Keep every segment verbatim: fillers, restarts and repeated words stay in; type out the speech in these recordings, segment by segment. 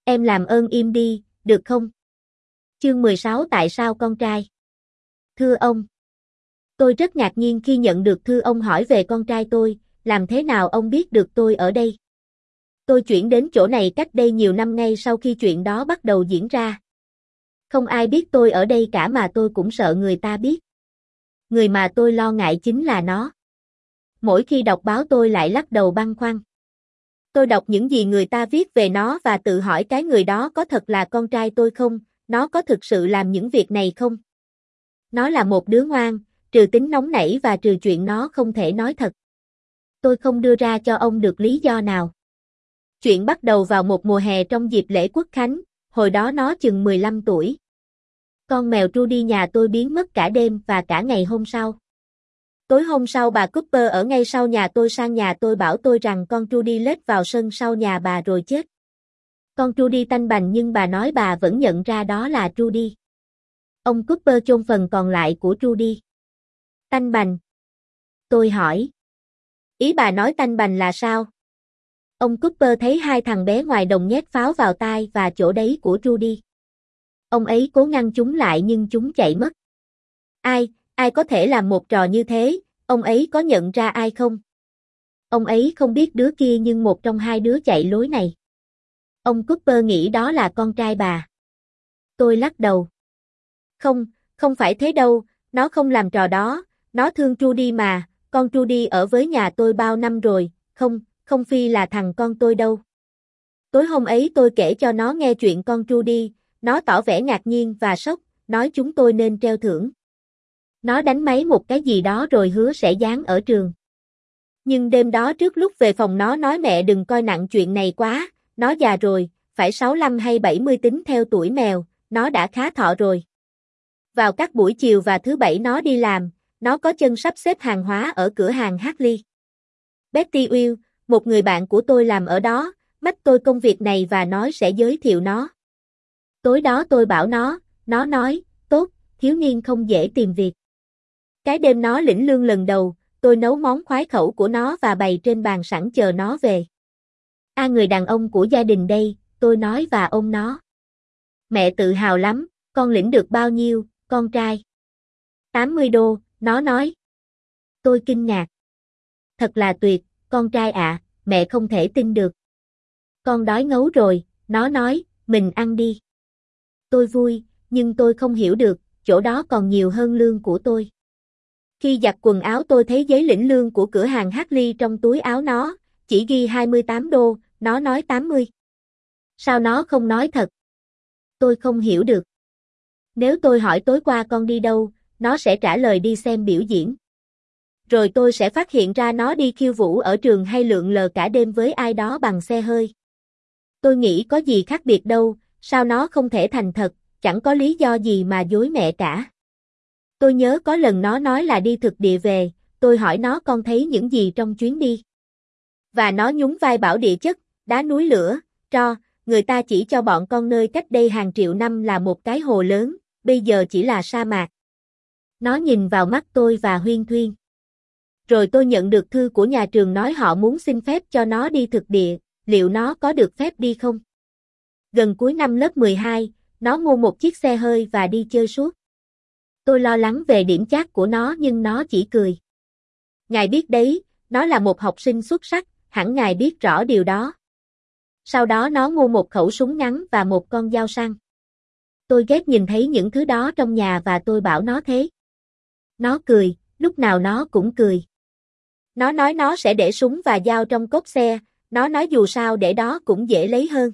Em làm ơn im đi, được không? Chương mười sáu Tại sao con trai? Thưa ông. Tôi rất ngạc nhiên khi nhận được thư ông hỏi về con trai tôi, làm thế nào ông biết được tôi ở đây? Tôi chuyển đến chỗ này cách đây nhiều năm ngay sau khi chuyện đó bắt đầu diễn ra. Không ai biết tôi ở đây cả mà tôi cũng sợ người ta biết. Người mà tôi lo ngại chính là nó. Mỗi khi đọc báo tôi lại lắc đầu băn khoăn. Tôi đọc những gì người ta viết về nó và tự hỏi cái người đó có thật là con trai tôi không, nó có thực sự làm những việc này không? Nó là một đứa ngoan, trừ tính nóng nảy và trừ chuyện nó không thể nói thật. Tôi không đưa ra cho ông được lý do nào. Chuyện bắt đầu vào một mùa hè trong dịp lễ Quốc Khánh, hồi đó nó chừng mười lăm tuổi. Con mèo Trudy nhà tôi biến mất cả đêm và cả ngày hôm sau. Tối hôm sau bà Cooper ở ngay sau nhà tôi sang nhà tôi bảo tôi rằng con Trudy lết vào sân sau nhà bà rồi chết. Con Trudy tanh bành nhưng bà nói bà vẫn nhận ra đó là Trudy. Ông Cooper chôn phần còn lại của Trudy. Tanh bành? Tôi hỏi. Ý bà nói tanh bành là sao? Ông Cooper thấy hai thằng bé ngoài đồng nhét pháo vào tai và chỗ đấy của Trudy. Ông ấy cố ngăn chúng lại nhưng chúng chạy mất. Ai, ai có thể làm một trò như thế, ông ấy có nhận ra ai không? Ông ấy không biết đứa kia nhưng một trong hai đứa chạy lối này. Ông Cooper nghĩ đó là con trai bà. Tôi lắc đầu. Không, không phải thế đâu, nó không làm trò đó, nó thương Trudy mà, con Trudy ở với nhà tôi bao năm rồi, không, không phi là thằng con tôi đâu. Tối hôm ấy tôi kể cho nó nghe chuyện con Trudy, nó tỏ vẻ ngạc nhiên và sốc, nói chúng tôi nên treo thưởng. Nó đánh máy một cái gì đó rồi hứa sẽ dán ở trường. Nhưng đêm đó trước lúc về phòng nó nói mẹ đừng coi nặng chuyện này quá, nó già rồi, phải sáu mươi lăm hay bảy mươi tính theo tuổi mèo, nó đã khá thọ rồi. Vào các buổi chiều và thứ bảy nó đi làm, nó có chân sắp xếp hàng hóa ở cửa hàng Hartley. Betty Will, một người bạn của tôi làm ở đó, mách tôi công việc này và nói sẽ giới thiệu nó. Tối đó tôi bảo nó, nó nói, tốt, thiếu niên không dễ tìm việc. Cái đêm nó lĩnh lương lần đầu, tôi nấu món khoái khẩu của nó và bày trên bàn sẵn chờ nó về. A người đàn ông của gia đình đây, tôi nói và ôm nó. Mẹ tự hào lắm, con lĩnh được bao nhiêu, con trai? tám mươi đô, nó nói. Tôi kinh ngạc. Thật là tuyệt, con trai ạ, à, mẹ không thể tin được. Con đói ngấu rồi, nó nói, mình ăn đi. Tôi vui, nhưng tôi không hiểu được, chỗ đó còn nhiều hơn lương của tôi. Khi giặt quần áo tôi thấy giấy lĩnh lương của cửa hàng Hartley trong túi áo nó, chỉ ghi hai mươi tám đô, nó nói tám mươi. Sao nó không nói thật? Tôi không hiểu được. Nếu tôi hỏi tối qua con đi đâu, nó sẽ trả lời đi xem biểu diễn. Rồi tôi sẽ phát hiện ra nó đi khiêu vũ ở trường hay lượn lờ cả đêm với ai đó bằng xe hơi. Tôi nghĩ có gì khác biệt đâu, sao nó không thể thành thật, chẳng có lý do gì mà dối mẹ cả. Tôi nhớ có lần nó nói là đi thực địa về, tôi hỏi nó con thấy những gì trong chuyến đi. Và nó nhún vai bảo địa chất, đá núi lửa, tro, người ta chỉ cho bọn con nơi cách đây hàng triệu năm là một cái hồ lớn, bây giờ chỉ là sa mạc. Nó nhìn vào mắt tôi và huyên thuyên. Rồi tôi nhận được thư của nhà trường nói họ muốn xin phép cho nó đi thực địa, liệu nó có được phép đi không? Gần cuối năm lớp mười hai, nó mua một chiếc xe hơi và đi chơi suốt. Tôi lo lắng về điểm chát của nó nhưng nó chỉ cười. Ngài biết đấy, nó là một học sinh xuất sắc, hẳn ngài biết rõ điều đó. Sau đó nó mua một khẩu súng ngắn và một con dao săn. Tôi ghét nhìn thấy những thứ đó trong nhà và tôi bảo nó thế. Nó cười, lúc nào nó cũng cười. Nó nói nó sẽ để súng và dao trong cốp xe, nó nói dù sao để đó cũng dễ lấy hơn.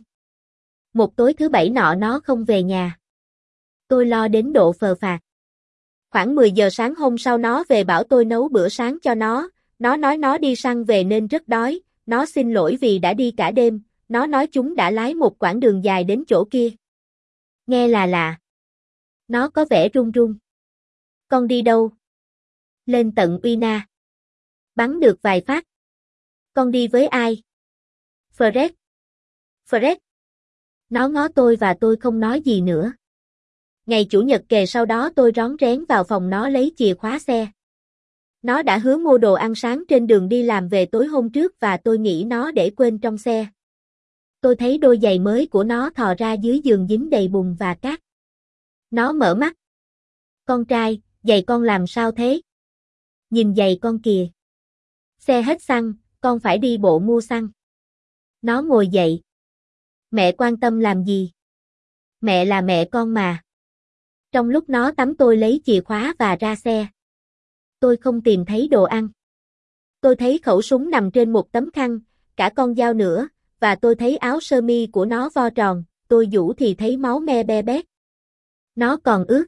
Một tối thứ bảy nọ nó không về nhà. Tôi lo đến độ phờ phạc. Khoảng mười giờ sáng hôm sau nó về bảo tôi nấu bữa sáng cho nó, nó nói nó đi săn về nên rất đói, nó xin lỗi vì đã đi cả đêm, nó nói chúng đã lái một quãng đường dài đến chỗ kia. Nghe là lạ. Nó có vẻ run run. Con đi đâu? Lên tận Uina. Bắn được vài phát. Con đi với ai? Fred. Fred. Nó ngó tôi và tôi không nói gì nữa. Ngày Chủ nhật kề sau đó tôi rón rén vào phòng nó lấy chìa khóa xe. Nó đã hứa mua đồ ăn sáng trên đường đi làm về tối hôm trước và tôi nghĩ nó để quên trong xe. Tôi thấy đôi giày mới của nó thò ra dưới giường dính đầy bùn và cát. Nó mở mắt. Con trai, giày con làm sao thế? Nhìn giày con kìa. Xe hết xăng, con phải đi bộ mua xăng. Nó ngồi dậy. Mẹ quan tâm làm gì? Mẹ là mẹ con mà. Trong lúc nó tắm tôi lấy chìa khóa và ra xe. Tôi không tìm thấy đồ ăn. Tôi thấy khẩu súng nằm trên một tấm khăn, cả con dao nữa, và tôi thấy áo sơ mi của nó vo tròn, tôi giũ thì thấy máu me be bét. Nó còn ướt.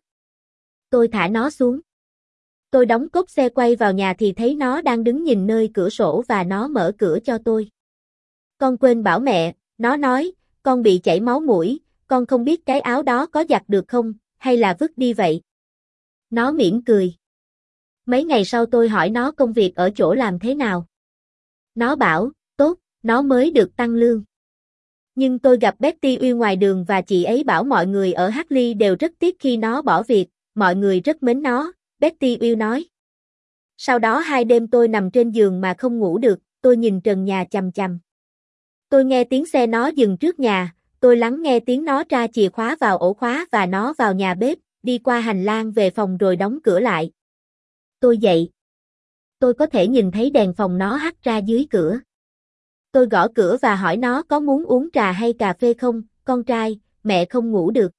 Tôi thả nó xuống. Tôi đóng cốp xe quay vào nhà thì thấy nó đang đứng nhìn nơi cửa sổ và nó mở cửa cho tôi. Con quên bảo mẹ, nó nói, con bị chảy máu mũi, con không biết cái áo đó có giặt được không, hay là vứt đi vậy. Nó mỉm cười. Mấy ngày sau tôi hỏi nó công việc ở chỗ làm thế nào. Nó bảo, tốt, nó mới được tăng lương. Nhưng tôi gặp Betty Uyên ngoài đường và chị ấy bảo mọi người ở Hartley đều rất tiếc khi nó bỏ việc, mọi người rất mến nó, Betty Uyên nói. Sau đó hai đêm tôi nằm trên giường mà không ngủ được, tôi nhìn trần nhà chằm chằm. Tôi nghe tiếng xe nó dừng trước nhà, tôi lắng nghe tiếng nó tra chìa khóa vào ổ khóa và nó vào nhà bếp, đi qua hành lang về phòng rồi đóng cửa lại. Tôi dậy. Tôi có thể nhìn thấy đèn phòng nó hắt ra dưới cửa. Tôi gõ cửa và hỏi nó có muốn uống trà hay cà phê không, con trai, mẹ không ngủ được.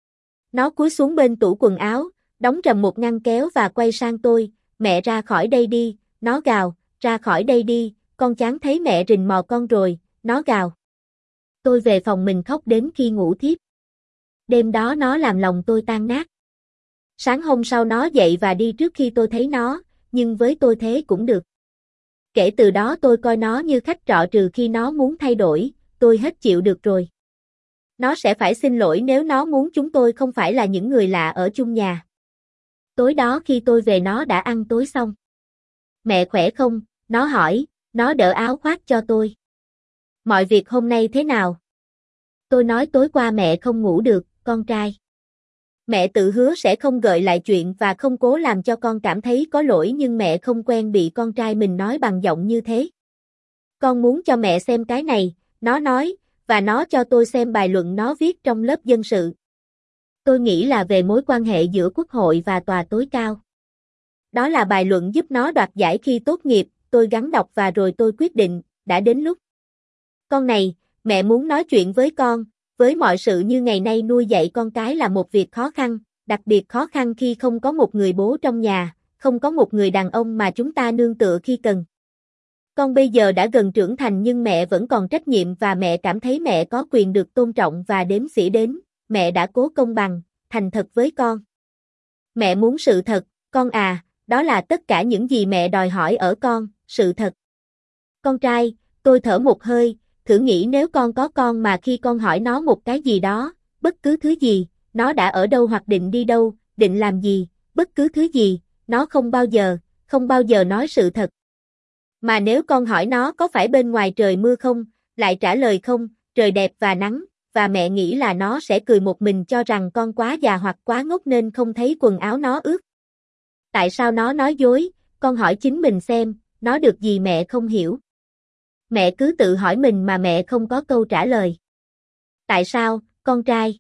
Nó cúi xuống bên tủ quần áo, đóng trầm một ngăn kéo và quay sang tôi, mẹ ra khỏi đây đi, nó gào, ra khỏi đây đi, con chán thấy mẹ rình mò con rồi, nó gào. Tôi về phòng mình khóc đến khi ngủ thiếp. Đêm đó nó làm lòng tôi tan nát. Sáng hôm sau nó dậy và đi trước khi tôi thấy nó, nhưng với tôi thế cũng được. Kể từ đó tôi coi nó như khách trọ trừ khi nó muốn thay đổi, tôi hết chịu được rồi. Nó sẽ phải xin lỗi nếu nó muốn chúng tôi không phải là những người lạ ở chung nhà. Tối đó khi tôi về nó đã ăn tối xong. Mẹ khỏe không? Nó hỏi, nó đỡ áo khoác cho tôi. Mọi việc hôm nay thế nào? Tôi nói tối qua mẹ không ngủ được, con trai. Mẹ tự hứa sẽ không gợi lại chuyện và không cố làm cho con cảm thấy có lỗi nhưng mẹ không quen bị con trai mình nói bằng giọng như thế. Con muốn cho mẹ xem cái này, nó nói, và nó cho tôi xem bài luận nó viết trong lớp dân sự. Tôi nghĩ là về mối quan hệ giữa quốc hội và tòa tối cao. Đó là bài luận giúp nó đoạt giải khi tốt nghiệp, tôi gắng đọc và rồi tôi quyết định, đã đến lúc. Con này, mẹ muốn nói chuyện với con. Với mọi sự như ngày nay nuôi dạy con cái là một việc khó khăn, đặc biệt khó khăn khi không có một người bố trong nhà, không có một người đàn ông mà chúng ta nương tựa khi cần. Con bây giờ đã gần trưởng thành nhưng mẹ vẫn còn trách nhiệm và mẹ cảm thấy mẹ có quyền được tôn trọng và đếm xỉa đến, mẹ đã cố công bằng, thành thật với con. Mẹ muốn sự thật, con à, đó là tất cả những gì mẹ đòi hỏi ở con, sự thật. Con trai, tôi thở một hơi. Thử nghĩ nếu con có con mà khi con hỏi nó một cái gì đó, bất cứ thứ gì, nó đã ở đâu hoặc định đi đâu, định làm gì, bất cứ thứ gì, nó không bao giờ, không bao giờ nói sự thật. Mà nếu con hỏi nó có phải bên ngoài trời mưa không, lại trả lời không, trời đẹp và nắng, và mẹ nghĩ là nó sẽ cười một mình cho rằng con quá già hoặc quá ngốc nên không thấy quần áo nó ướt. Tại sao nó nói dối, con hỏi chính mình xem, nó được gì mẹ không hiểu. Mẹ cứ tự hỏi mình mà mẹ không có câu trả lời. Tại sao, con trai?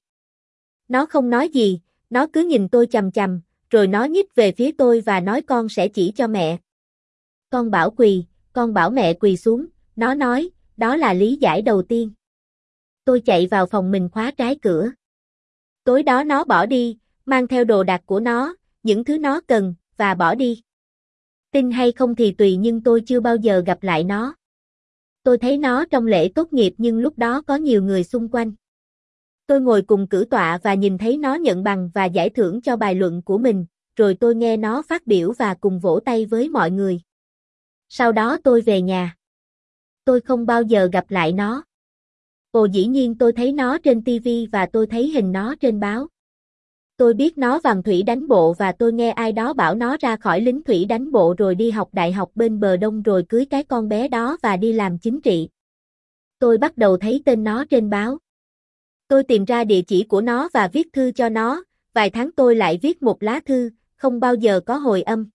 Nó không nói gì, nó cứ nhìn tôi chằm chằm, rồi nó nhích về phía tôi và nói con sẽ chỉ cho mẹ. Con bảo quỳ, con bảo mẹ quỳ xuống, nó nói, đó là lý giải đầu tiên. Tôi chạy vào phòng mình khóa trái cửa. Tối đó nó bỏ đi, mang theo đồ đạc của nó, những thứ nó cần, và bỏ đi. Tin hay không thì tùy nhưng tôi chưa bao giờ gặp lại nó. Tôi thấy nó trong lễ tốt nghiệp nhưng lúc đó có nhiều người xung quanh. Tôi ngồi cùng cử tọa và nhìn thấy nó nhận bằng và giải thưởng cho bài luận của mình, rồi tôi nghe nó phát biểu và cùng vỗ tay với mọi người. Sau đó tôi về nhà. Tôi không bao giờ gặp lại nó. Ồ dĩ nhiên tôi thấy nó trên ti vi và tôi thấy hình nó trên báo. Tôi biết nó vào thủy đánh bộ và tôi nghe ai đó bảo nó ra khỏi lính thủy đánh bộ rồi đi học đại học bên bờ đông rồi cưới cái con bé đó và đi làm chính trị. Tôi bắt đầu thấy tên nó trên báo. Tôi tìm ra địa chỉ của nó và viết thư cho nó, vài tháng tôi lại viết một lá thư, không bao giờ có hồi âm.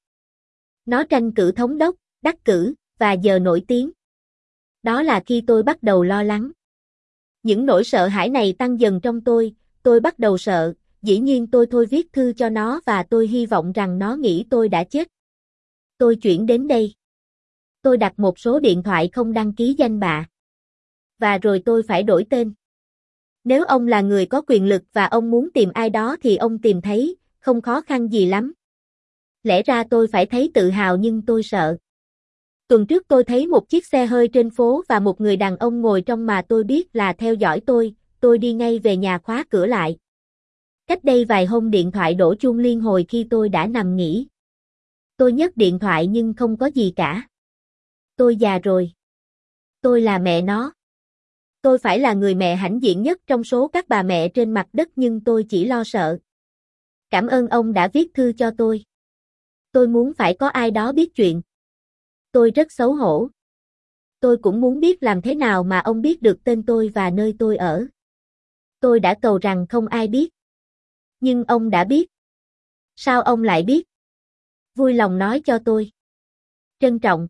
Nó tranh cử thống đốc, đắc cử, và giờ nổi tiếng. Đó là khi tôi bắt đầu lo lắng. Những nỗi sợ hãi này tăng dần trong tôi, tôi bắt đầu sợ, dĩ nhiên tôi thôi viết thư cho nó và tôi hy vọng rằng nó nghĩ tôi đã chết. Tôi chuyển đến đây. Tôi đặt một số điện thoại không đăng ký danh bạ. Và rồi tôi phải đổi tên. Nếu ông là người có quyền lực và ông muốn tìm ai đó thì ông tìm thấy, không khó khăn gì lắm. Lẽ ra tôi phải thấy tự hào nhưng tôi sợ. Tuần trước tôi thấy một chiếc xe hơi trên phố và một người đàn ông ngồi trong mà tôi biết là theo dõi tôi, tôi đi ngay về nhà khóa cửa lại. Cách đây vài hôm điện thoại đổ chuông liên hồi khi tôi đã nằm nghỉ. Tôi nhấc điện thoại nhưng không có gì cả. Tôi già rồi. Tôi là mẹ nó. Tôi phải là người mẹ hãnh diện nhất trong số các bà mẹ trên mặt đất nhưng tôi chỉ lo sợ. Cảm ơn ông đã viết thư cho tôi. Tôi muốn phải có ai đó biết chuyện. Tôi rất xấu hổ. Tôi cũng muốn biết làm thế nào mà ông biết được tên tôi và nơi tôi ở. Tôi đã cầu rằng không ai biết. Nhưng ông đã biết. Sao ông lại biết? Vui lòng nói cho tôi. Trân trọng.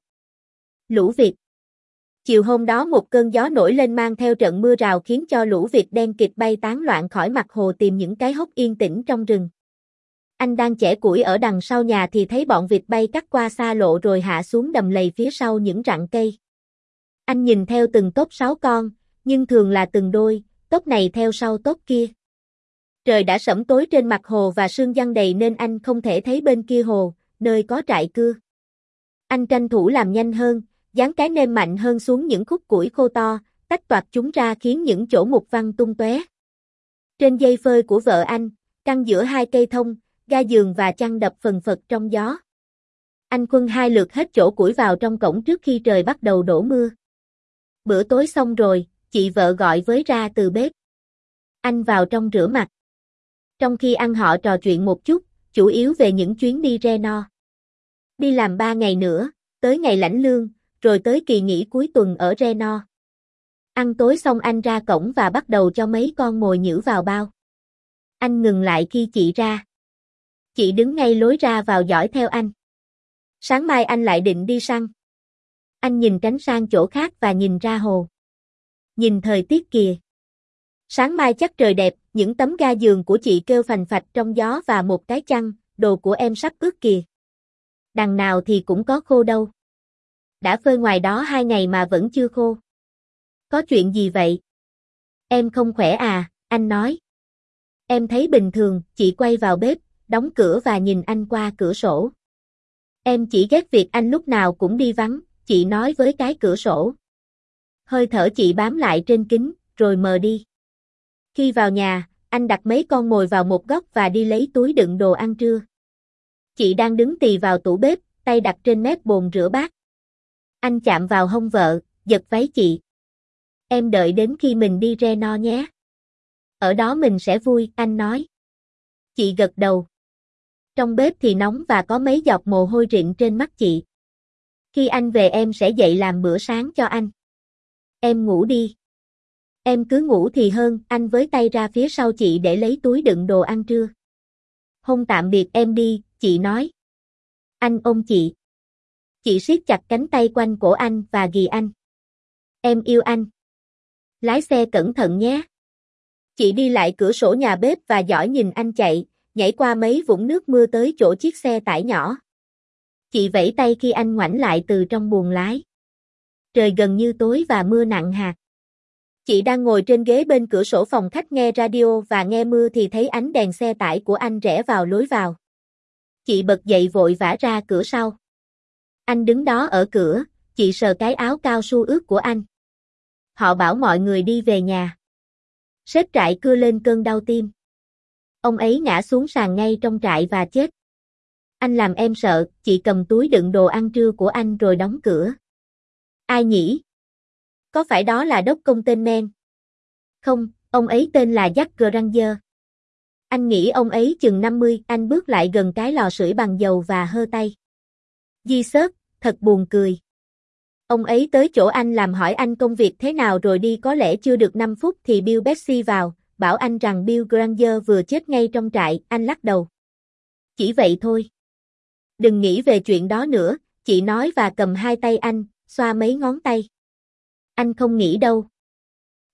Lũ vịt. Chiều hôm đó một cơn gió nổi lên mang theo trận mưa rào khiến cho lũ vịt đen kịt bay tán loạn khỏi mặt hồ tìm những cái hốc yên tĩnh trong rừng. Anh đang chẻ củi ở đằng sau nhà thì thấy bọn vịt bay cắt qua xa lộ rồi hạ xuống đầm lầy phía sau những rặng cây. Anh nhìn theo từng tốp sáu con, nhưng thường là từng đôi, tốp này theo sau tốp kia. Trời đã sẫm tối trên mặt hồ và sương giăng đầy nên anh không thể thấy bên kia hồ, nơi có trại cưa. Anh tranh thủ làm nhanh hơn, giáng cái nêm mạnh hơn xuống những khúc củi khô to, tách toạc chúng ra khiến những chỗ mục văng tung tóe. Trên dây phơi của vợ anh, căng giữa hai cây thông, ga giường và chăn đập phần phật trong gió. Anh khuân hai lượt hết chỗ củi vào trong cổng trước khi trời bắt đầu đổ mưa. Bữa tối xong rồi, chị vợ gọi với ra từ bếp. Anh vào trong rửa mặt. Trong khi ăn họ trò chuyện một chút, chủ yếu về những chuyến đi Reno. Đi làm ba ngày nữa, tới ngày lãnh lương, rồi tới kỳ nghỉ cuối tuần ở Reno. Ăn tối xong anh ra cổng và bắt đầu cho mấy con mồi nhử vào bao. Anh ngừng lại khi chị ra. Chị đứng ngay lối ra vào dõi theo anh. Sáng mai anh lại định đi săn. Anh nhìn tránh sang chỗ khác và nhìn ra hồ. Nhìn thời tiết kìa. Sáng mai chắc trời đẹp, những tấm ga giường của chị kêu phành phạch trong gió và một cái chăn, đồ của em sắp ướt kìa. Đằng nào thì cũng có khô đâu. Đã phơi ngoài đó hai ngày mà vẫn chưa khô. Có chuyện gì vậy? Em không khỏe à, anh nói. Em thấy bình thường, chị quay vào bếp, đóng cửa và nhìn anh qua cửa sổ. Em chỉ ghét việc anh lúc nào cũng đi vắng, chị nói với cái cửa sổ. Hơi thở chị bám lại trên kính, rồi mờ đi. Khi vào nhà, anh đặt mấy con mồi vào một góc và đi lấy túi đựng đồ ăn trưa. Chị đang đứng tì vào tủ bếp, tay đặt trên mép bồn rửa bát. Anh chạm vào hông vợ, giật váy chị. Em đợi đến khi mình đi Reno nhé. Ở đó mình sẽ vui, anh nói. Chị gật đầu. Trong bếp thì nóng và có mấy giọt mồ hôi rịn trên mắt chị. Khi anh về em sẽ dậy làm bữa sáng cho anh. Em ngủ đi. Em cứ ngủ thì hơn, anh với tay ra phía sau chị để lấy túi đựng đồ ăn trưa. Hôn tạm biệt em đi, chị nói. Anh ôm chị. Chị siết chặt cánh tay quanh cổ anh và ghì anh. Em yêu anh. Lái xe cẩn thận nhé. Chị đi lại cửa sổ nhà bếp và dõi nhìn anh chạy, nhảy qua mấy vũng nước mưa tới chỗ chiếc xe tải nhỏ. Chị vẫy tay khi anh ngoảnh lại từ trong buồng lái. Trời gần như tối và mưa nặng hạt. Chị đang ngồi trên ghế bên cửa sổ phòng khách nghe radio và nghe mưa thì thấy ánh đèn xe tải của anh rẽ vào lối vào. Chị bật dậy vội vã ra cửa sau. Anh đứng đó ở cửa, chị sờ cái áo cao su ướt của anh. Họ bảo mọi người đi về nhà. Sếp trại cưa lên cơn đau tim. Ông ấy ngã xuống sàn ngay trong trại và chết. Anh làm em sợ, chị cầm túi đựng đồ ăn trưa của anh rồi đóng cửa. Ai nhỉ? Có phải đó là đốc công tên Men? Không, ông ấy tên là Jack Granger. Anh nghĩ ông ấy chừng năm mươi, anh bước lại gần cái lò sưởi bằng dầu và hơ tay. Jesus, thật buồn cười. Ông ấy tới chỗ anh làm hỏi anh công việc thế nào rồi đi có lẽ chưa được năm phút thì Bill Betsy vào, bảo anh rằng Bill Granger vừa chết ngay trong trại, anh lắc đầu. Chỉ vậy thôi. Đừng nghĩ về chuyện đó nữa, chị nói và cầm hai tay anh, xoa mấy ngón tay. Anh không nghĩ đâu.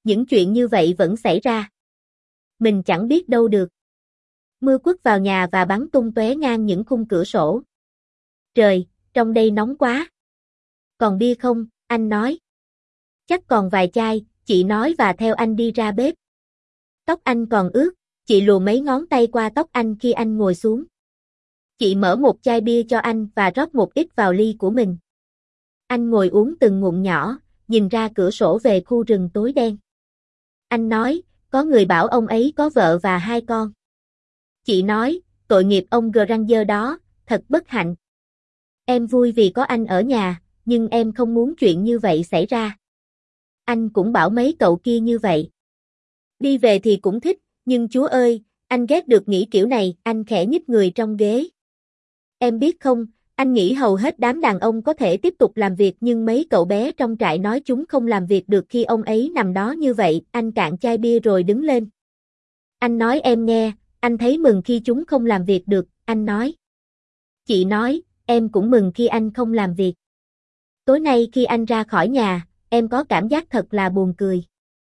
những chuyện như vậy vẫn xảy ra. Mình chẳng biết đâu được. Mưa quất vào nhà và bắn tung tóe ngang những khung cửa sổ. Trời, trong đây nóng quá. Còn bia không, anh nói. Chắc còn vài chai, chị nói và theo anh đi ra bếp. Tóc anh còn ướt, chị lùa mấy ngón tay qua tóc anh khi anh ngồi xuống. Chị mở một chai bia cho anh và rót một ít vào ly của mình. Anh ngồi uống từng ngụm nhỏ, nhìn ra cửa sổ về khu rừng tối đen. Anh nói, có người bảo ông ấy có vợ và hai con. Chị nói, tội nghiệp ông Granger đó, thật bất hạnh. Em vui vì có anh ở nhà, nhưng em không muốn chuyện như vậy xảy ra. Anh cũng bảo mấy cậu kia như vậy. Đi về thì cũng thích, nhưng chúa ơi, anh ghét được nghĩ kiểu này, anh khẽ nhích người trong ghế. Em biết không, anh nghĩ hầu hết đám đàn ông có thể tiếp tục làm việc nhưng mấy cậu bé trong trại nói chúng không làm việc được khi ông ấy nằm đó như vậy, anh cạn chai bia rồi đứng lên. Anh nói em nghe, anh thấy mừng khi chúng không làm việc được, anh nói. Chị nói, em cũng mừng khi anh không làm việc. Tối nay khi anh ra khỏi nhà, em có cảm giác thật là buồn cười.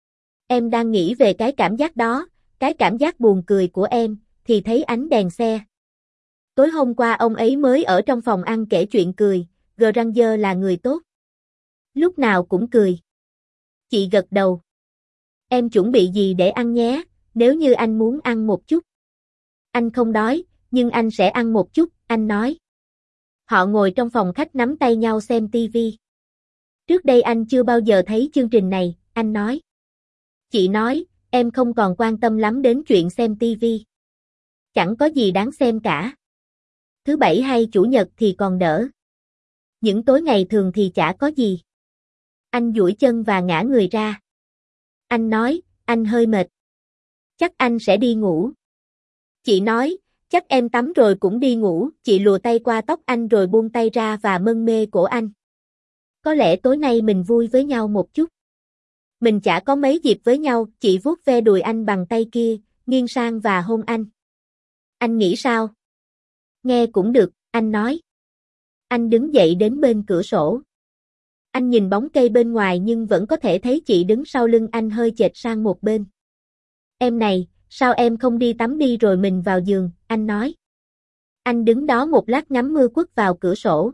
Em đang nghĩ về cái cảm giác đó, cái cảm giác buồn cười của em, thì thấy ánh đèn xe. Tối hôm qua ông ấy mới ở trong phòng ăn kể chuyện cười, Granger là người tốt. Lúc nào cũng cười. Chị gật đầu. Em chuẩn bị gì để ăn nhé, nếu như anh muốn ăn một chút. Anh không đói, nhưng anh sẽ ăn một chút, anh nói. Họ ngồi trong phòng khách nắm tay nhau xem tivi. Trước đây anh chưa bao giờ thấy chương trình này, anh nói. Chị nói, em không còn quan tâm lắm đến chuyện xem tivi. Chẳng có gì đáng xem cả. Thứ bảy hay chủ nhật thì còn đỡ. Những tối ngày thường thì chả có gì. Anh duỗi chân và ngã người ra. Anh nói, anh hơi mệt. Chắc anh sẽ đi ngủ. Chị nói, chắc em tắm rồi cũng đi ngủ. Chị lùa tay qua tóc anh rồi buông tay ra và mân mê cổ anh. Có lẽ tối nay mình vui với nhau một chút. Mình chả có mấy dịp với nhau. Chị vuốt ve đùi anh bằng tay kia, nghiêng sang và hôn anh. Anh nghĩ sao? Nghe cũng được, anh nói. Anh đứng dậy đến bên cửa sổ. Anh nhìn bóng cây bên ngoài nhưng vẫn có thể thấy chị đứng sau lưng anh hơi chệch sang một bên. Em này, sao em không đi tắm đi rồi mình vào giường, anh nói. Anh đứng đó một lát ngắm mưa quất vào cửa sổ.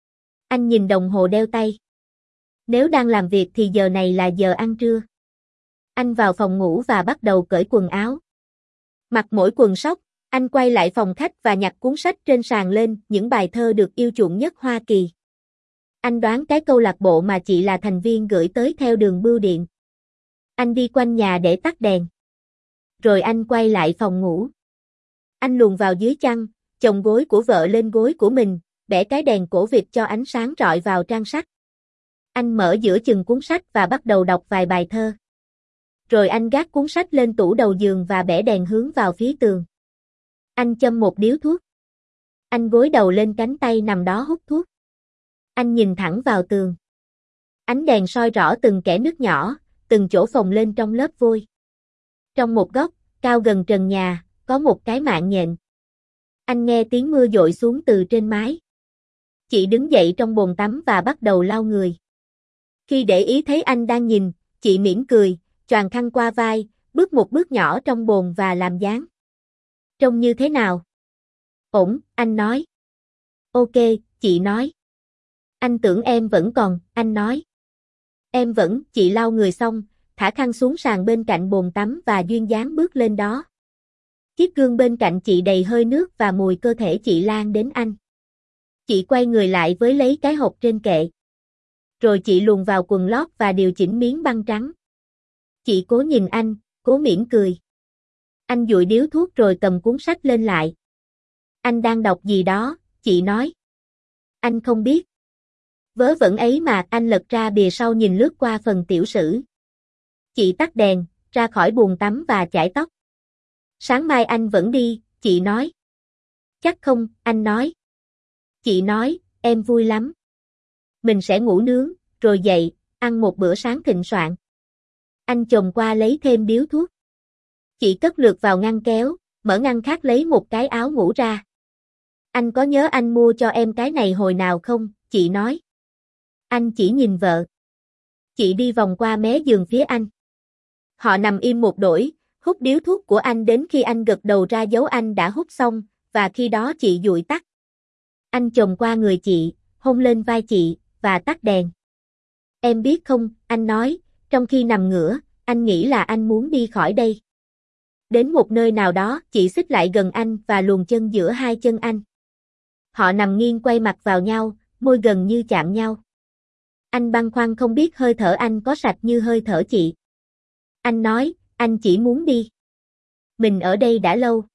Anh nhìn đồng hồ đeo tay. Nếu đang làm việc thì giờ này là giờ ăn trưa. Anh vào phòng ngủ và bắt đầu cởi quần áo. Mặc mỗi quần sóc, anh quay lại phòng khách và nhặt cuốn sách trên sàn lên, những bài thơ được yêu chuộng nhất Hoa Kỳ. Anh đoán cái câu lạc bộ mà chị là thành viên gửi tới theo đường bưu điện. Anh đi quanh nhà để tắt đèn. Rồi anh quay lại phòng ngủ. Anh luồn vào dưới chăn, chồng gối của vợ lên gối của mình, bẻ cái đèn cổ vịt cho ánh sáng rọi vào trang sách. Anh mở giữa chừng cuốn sách và bắt đầu đọc vài bài thơ. Rồi anh gác cuốn sách lên tủ đầu giường và bẻ đèn hướng vào phía tường. Anh châm một điếu thuốc. Anh gối đầu lên cánh tay nằm đó hút thuốc. Anh nhìn thẳng vào tường. Ánh đèn soi rõ từng kẽ nứt nhỏ, từng chỗ phồng lên trong lớp vôi. Trong một góc, cao gần trần nhà, có một cái mạng nhện. Anh nghe tiếng mưa dội xuống từ trên mái. Chị đứng dậy trong bồn tắm và bắt đầu lau người. Khi để ý thấy anh đang nhìn, chị mỉm cười, choàng khăn qua vai, bước một bước nhỏ trong bồn và làm dáng. Trông như thế nào? Ổn, anh nói. Ok, chị nói. Anh tưởng em vẫn còn, anh nói. Em vẫn, chị lau người xong, thả khăn xuống sàn bên cạnh bồn tắm và duyên dáng bước lên đó. Chiếc gương bên cạnh chị đầy hơi nước và mùi cơ thể chị lan đến anh. Chị quay người lại với lấy cái hộp trên kệ. Rồi chị luồn vào quần lót và điều chỉnh miếng băng trắng. Chị cố nhìn anh, cố mỉm cười. Anh dụi điếu thuốc rồi cầm cuốn sách lên lại. Anh đang đọc gì đó, chị nói. Anh không biết. Vớ vẩn ấy mà, anh lật ra bìa sau nhìn lướt qua phần tiểu sử. Chị tắt đèn, ra khỏi bồn tắm và chải tóc. Sáng mai anh vẫn đi, chị nói. Chắc không, anh nói. Chị nói, em vui lắm. Mình sẽ ngủ nướng, rồi dậy, ăn một bữa sáng thịnh soạn. Anh chồm qua lấy thêm điếu thuốc. Chị cất lượt vào ngăn kéo, mở ngăn khác lấy một cái áo ngủ ra. Anh có nhớ anh mua cho em cái này hồi nào không, chị nói. Anh chỉ nhìn vợ. Chị đi vòng qua mé giường phía anh. Họ nằm im một đổi, hút điếu thuốc của anh đến khi anh gật đầu ra dấu anh đã hút xong, và khi đó chị dụi tắt. Anh chồm qua người chị, hôn lên vai chị, và tắt đèn. Em biết không, anh nói, trong khi nằm ngửa, anh nghĩ là anh muốn đi khỏi đây. Đến một nơi nào đó, chị xích lại gần anh và luồn chân giữa hai chân anh. Họ nằm nghiêng quay mặt vào nhau, môi gần như chạm nhau. Anh băn khoăn không biết hơi thở anh có sạch như hơi thở chị. Anh nói, anh chỉ muốn đi. Mình ở đây đã lâu.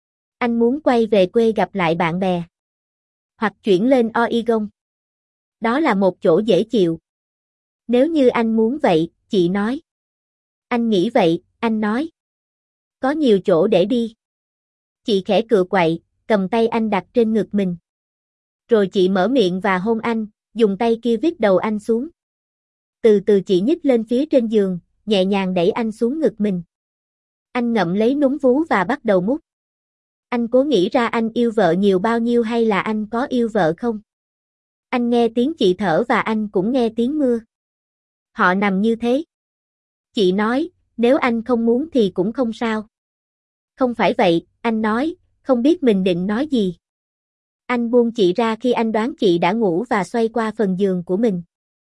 Anh muốn quay về quê gặp lại bạn bè. Hoặc chuyển lên Oregon. Đó là một chỗ dễ chịu. Nếu như anh muốn vậy, chị nói. Anh nghĩ vậy, anh nói. Có nhiều chỗ để đi. Chị khẽ cựa quậy, cầm tay anh đặt trên ngực mình. Rồi chị mở miệng và hôn anh, dùng tay kia vít đầu anh xuống. Từ từ chị nhích lên phía trên giường, nhẹ nhàng đẩy anh xuống ngực mình. Anh ngậm lấy núm vú và bắt đầu mút. Anh cố nghĩ ra anh yêu vợ nhiều bao nhiêu hay là anh có yêu vợ không? Anh nghe tiếng chị thở và anh cũng nghe tiếng mưa. Họ nằm như thế. Chị nói, nếu anh không muốn thì cũng không sao. Không phải vậy, anh nói, không biết mình định nói gì. Anh buông chị ra khi anh đoán chị đã ngủ và xoay qua phần giường của mình.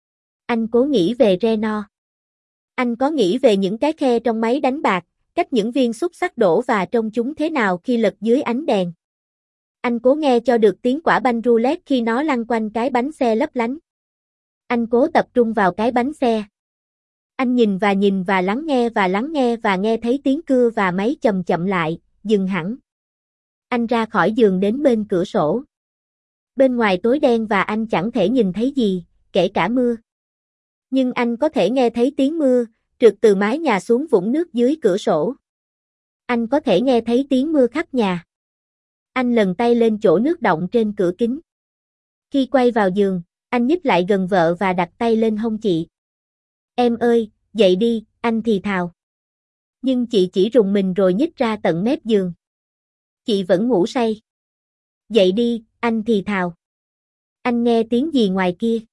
Anh cố nghĩ về Reno. Anh có nghĩ về những cái khe trong máy đánh bạc, cách những viên xúc xắc đổ và trông chúng thế nào khi lật dưới ánh đèn. Anh cố nghe cho được tiếng quả banh roulette khi nó lăn quanh cái bánh xe lấp lánh. Anh cố tập trung vào cái bánh xe. Anh nhìn và nhìn và lắng nghe và lắng nghe và nghe thấy tiếng cưa và máy chậm chậm lại, dừng hẳn. Anh ra khỏi giường đến bên cửa sổ. Bên ngoài tối đen và anh chẳng thể nhìn thấy gì, kể cả mưa. Nhưng anh có thể nghe thấy tiếng mưa, trượt từ mái nhà xuống vũng nước dưới cửa sổ. Anh có thể nghe thấy tiếng mưa khắp nhà. Anh lần tay lên chỗ nước đọng trên cửa kính. Khi quay vào giường, anh nhích lại gần vợ và đặt tay lên hông chị. Em ơi, dậy đi, anh thì thào. Nhưng chị chỉ rùng mình rồi nhích ra tận mép giường. Chị vẫn ngủ say. Dậy đi, anh thì thào. Anh nghe tiếng gì ngoài kia?